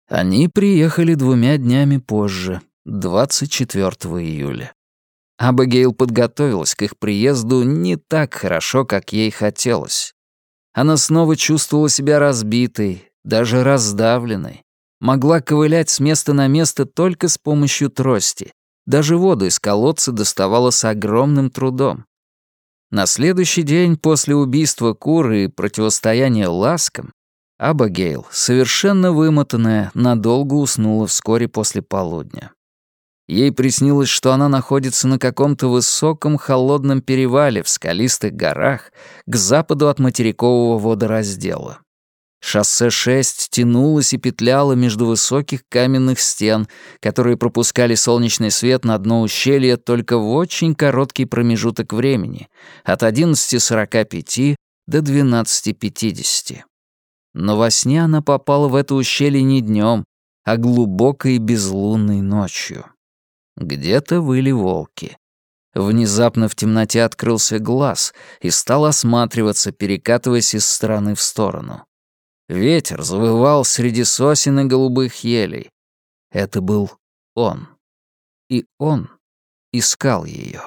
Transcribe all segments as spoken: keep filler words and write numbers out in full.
Они приехали двумя днями позже, двадцать четвёртого июля. Абигейл подготовилась к их приезду не так хорошо, как ей хотелось. Она снова чувствовала себя разбитой, даже раздавленной. Могла ковылять с места на место только с помощью трости. Даже воду из колодца доставала с огромным трудом. На следующий день после убийства куры и противостояния ласкам Абигейл, совершенно вымотанная, надолго уснула вскоре после полудня. Ей приснилось, что она находится на каком-то высоком холодном перевале в скалистых горах к западу от материкового водораздела. Шоссе шесть тянулось и петляло между высоких каменных стен, которые пропускали солнечный свет на дно ущелья только в очень короткий промежуток времени, от одиннадцати сорока пяти до двенадцати пятидесяти. Но во сне она попала в это ущелье не днем, а глубокой безлунной ночью. Где-то выли волки. Внезапно в темноте открылся глаз и стал осматриваться, перекатываясь из стороны в сторону. Ветер завывал среди сосен и голубых елей. Это был он. И он искал ее.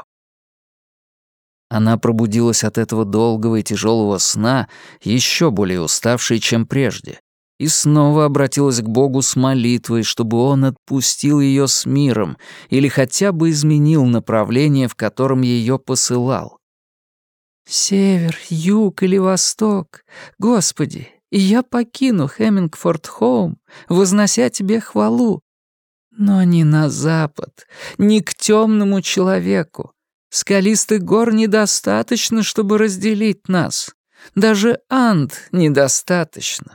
Она пробудилась от этого долгого и тяжелого сна, еще более уставшей, чем прежде, и снова обратилась к Богу с молитвой, чтобы он отпустил ее с миром или хотя бы изменил направление, в котором ее посылал. «Север, юг или восток, Господи, и я покину Хеммингфорд-Хоум, вознося тебе хвалу. Но не на запад, не к темному человеку. Скалистых гор недостаточно, чтобы разделить нас. Даже Анд недостаточно».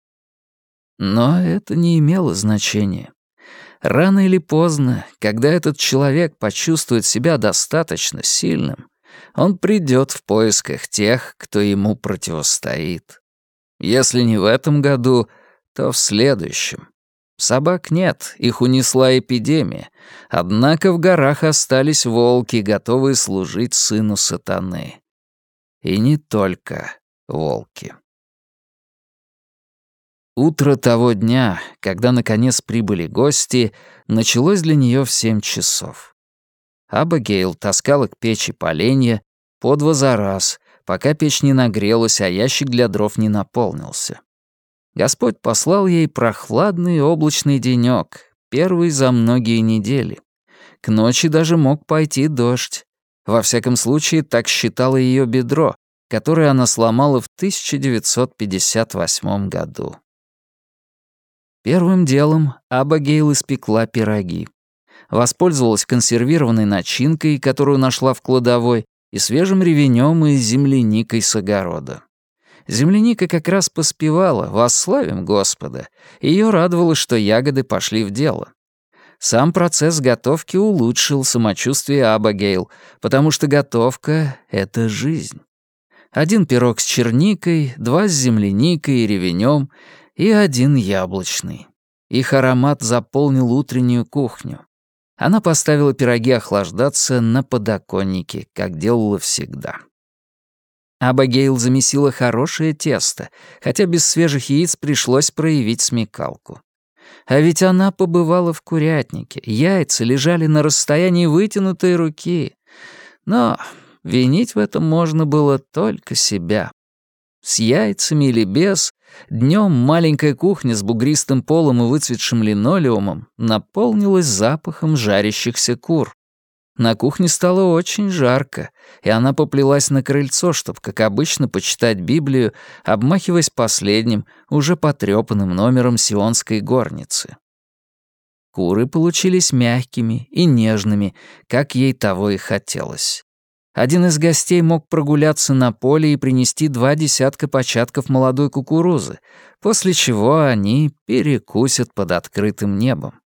Но это не имело значения. Рано или поздно, когда этот человек почувствует себя достаточно сильным, он придет в поисках тех, кто ему противостоит. Если не в этом году, то в следующем. Собак нет, их унесла эпидемия, однако в горах остались волки, готовые служить сыну сатаны. И не только волки. Утро того дня, когда наконец прибыли гости, началось для нее в семь часов. Абигейл таскала к печи поленья по два за раз, пока печь не нагрелась, а ящик для дров не наполнился. Господь послал ей прохладный облачный денёк, первый за многие недели. К ночи даже мог пойти дождь. Во всяком случае, так считало ее бедро, которое она сломала в тысяча девятьсот пятьдесят восьмом году. Первым делом Абигейл испекла пироги. Воспользовалась консервированной начинкой, которую нашла в кладовой, и свежим ревенем и земляникой с огорода. Земляника как раз поспевала, восславим Господа. Ее радовало, что ягоды пошли в дело. Сам процесс готовки улучшил самочувствие Абигейл, потому что готовка — это жизнь. Один пирог с черникой, два с земляникой и ревенем и один яблочный. Их аромат заполнил утреннюю кухню. Она поставила пироги охлаждаться на подоконнике, как делала всегда. Абигейл замесила хорошее тесто, хотя без свежих яиц пришлось проявить смекалку. А ведь она побывала в курятнике, яйца лежали на расстоянии вытянутой руки. Но винить в этом можно было только себя. С яйцами или без, днем маленькая кухня с бугристым полом и выцветшим линолеумом наполнилась запахом жарящихся кур. На кухне стало очень жарко, и она поплелась на крыльцо, чтобы, как обычно, почитать Библию, обмахиваясь последним, уже потрёпанным номером сионской горницы. Куры получились мягкими и нежными, как ей того и хотелось. Один из гостей мог прогуляться на поле и принести два десятка початков молодой кукурузы, после чего они перекусят под открытым небом.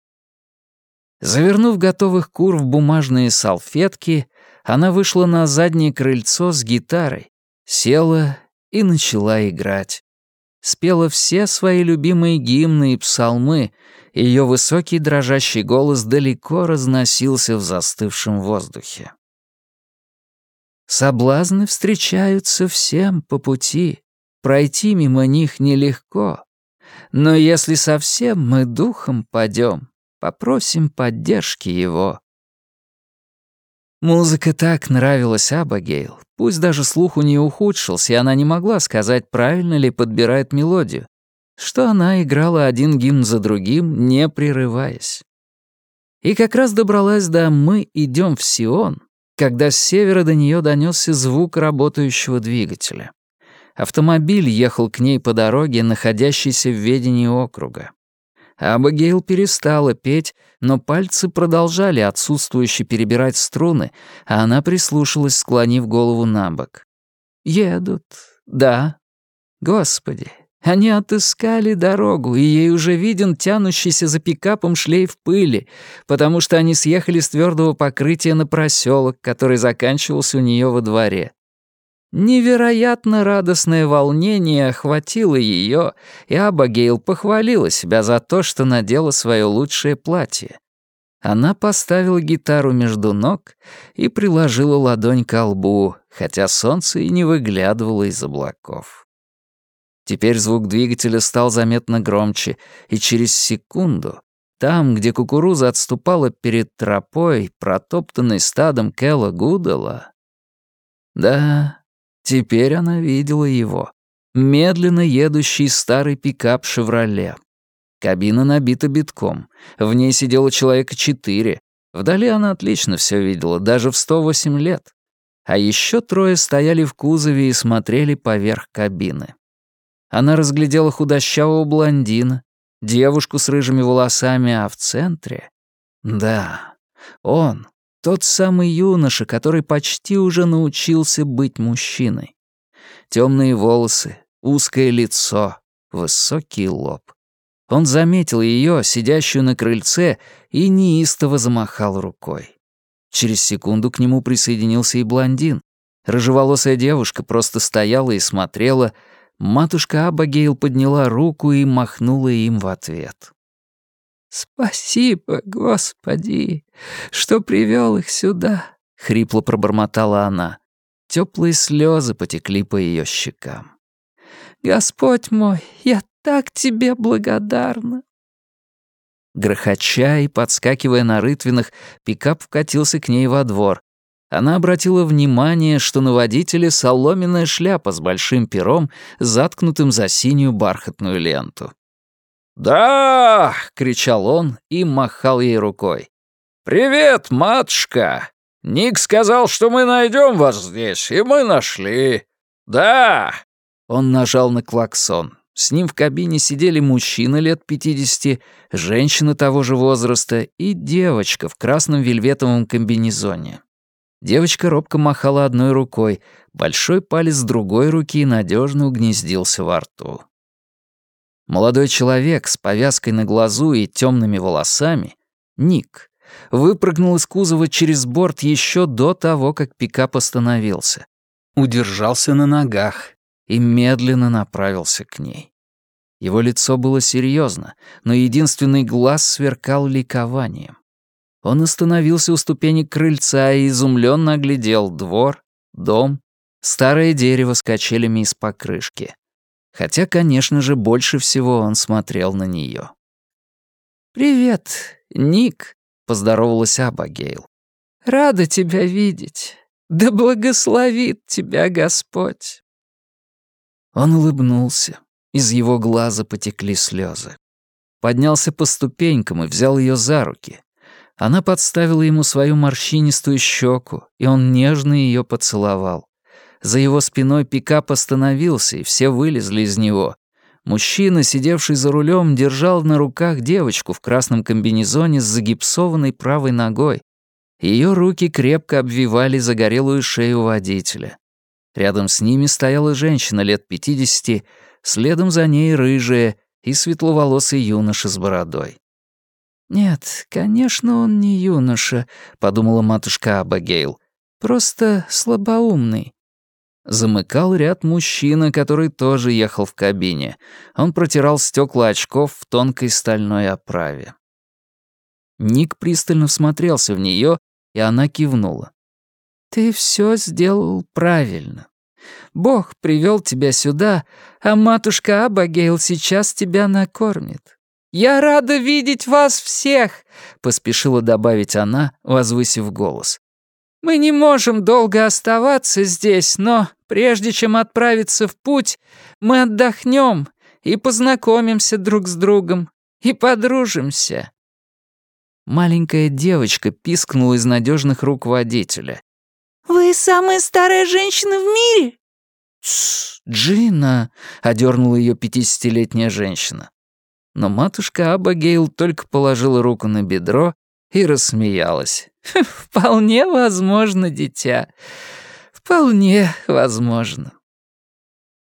Завернув готовых кур в бумажные салфетки, она вышла на заднее крыльцо с гитарой, села и начала играть. Спела все свои любимые гимны и псалмы, и её высокий дрожащий голос далеко разносился в застывшем воздухе. «Соблазны встречаются всем по пути, пройти мимо них нелегко. Но если совсем мы духом падем, попросим поддержки его». Музыка так нравилась Абигейл, пусть даже слух у нее ухудшился, и она не могла сказать, правильно ли подбирает мелодию, что она играла один гимн за другим, не прерываясь. И как раз добралась до «Мы идем в Сион», когда с севера до нее донесся звук работающего двигателя. Автомобиль ехал к ней по дороге, находящейся в ведении округа. Абигейл перестала петь, но пальцы продолжали отсутствующе перебирать струны, а она прислушалась, склонив голову на бок. «Едут, да. Господи, они отыскали дорогу, и ей уже виден тянущийся за пикапом шлейф пыли, потому что они съехали с твердого покрытия на проселок, который заканчивался у нее во дворе. Невероятно радостное волнение охватило ее, и Абигейл похвалила себя за то, что надела свое лучшее платье. Она поставила гитару между ног и приложила ладонь ко лбу, хотя солнце и не выглядывало из облаков. Теперь звук двигателя стал заметно громче, и через секунду, там, где кукуруза отступала перед тропой, протоптанной стадом Кэлла Гудала, да, теперь она видела его. Медленно едущий старый пикап «Шевроле». Кабина набита битком. В ней сидело человека четыре. Вдали она отлично все видела, даже в сто восемь лет. А еще трое стояли в кузове и смотрели поверх кабины. Она разглядела худощавого блондина, девушку с рыжими волосами, а в центре... Да, он... Тот самый юноша, который почти уже научился быть мужчиной. Темные волосы, узкое лицо, высокий лоб. Он заметил ее, сидящую на крыльце, и неистово замахал рукой. Через секунду к нему присоединился и блондин. Рыжеволосая девушка просто стояла и смотрела. Матушка Абигейл подняла руку и махнула им в ответ. «Спасибо, Господи, что привел их сюда», — хрипло пробормотала она. Теплые слезы потекли по ее щекам. «Господь мой, я так тебе благодарна». Грохоча и подскакивая на рытвинах, пикап вкатился к ней во двор. Она обратила внимание, что на водителе соломенная шляпа с большим пером, заткнутым за синюю бархатную ленту. «Да!» — кричал он и махал ей рукой. «Привет, матушка! Ник сказал, что мы найдем вас здесь, и мы нашли. Да!» Он нажал на клаксон. С ним в кабине сидели мужчина лет пятидесяти, женщина того же возраста и девочка в красном вельветовом комбинезоне. Девочка робко махала одной рукой, большой палец другой руки надежно угнездился во рту. Молодой человек с повязкой на глазу и темными волосами, Ник, выпрыгнул из кузова через борт еще до того, как пикап остановился. Удержался на ногах и медленно направился к ней. Его лицо было серьезно, но единственный глаз сверкал ликованием. Он остановился у ступенек крыльца и изумленно оглядел двор, дом, старое дерево с качелями из покрышки. Хотя, конечно же, больше всего он смотрел на нее. «Привет, Ник», — поздоровалась Абигейл. «Рада тебя видеть. Да благословит тебя Господь». Он улыбнулся. Из его глаза потекли слезы. Поднялся по ступенькам и взял ее за руки. Она подставила ему свою морщинистую щеку, и он нежно ее поцеловал. За его спиной пикап остановился, и все вылезли из него. Мужчина, сидевший за рулем, держал на руках девочку в красном комбинезоне с загипсованной правой ногой. Ее руки крепко обвивали загорелую шею водителя. Рядом с ними стояла женщина лет пятидесяти, следом за ней рыжая и светловолосый юноша с бородой. «Нет, конечно, он не юноша», — подумала матушка Абигейл. «Просто слабоумный». Замыкал ряд мужчина, который тоже ехал в кабине. Он протирал стекла очков в тонкой стальной оправе. Ник пристально всмотрелся в нее, и она кивнула. «Ты все сделал правильно. Бог привел тебя сюда, а матушка Абагейл сейчас тебя накормит. Я рада видеть вас всех», — поспешила добавить она, возвысив голос. «Мы не можем долго оставаться здесь, но прежде чем отправиться в путь, мы отдохнем и познакомимся друг с другом, и подружимся». Маленькая девочка пискнула из надежных рук водителя. «Вы самая старая женщина в мире?» «Тссс, Джина!» — одернула ее пятидесятилетняя женщина. Но матушка Абагейл только положила руку на бедро и рассмеялась. «Вполне возможно, дитя. Вполне возможно».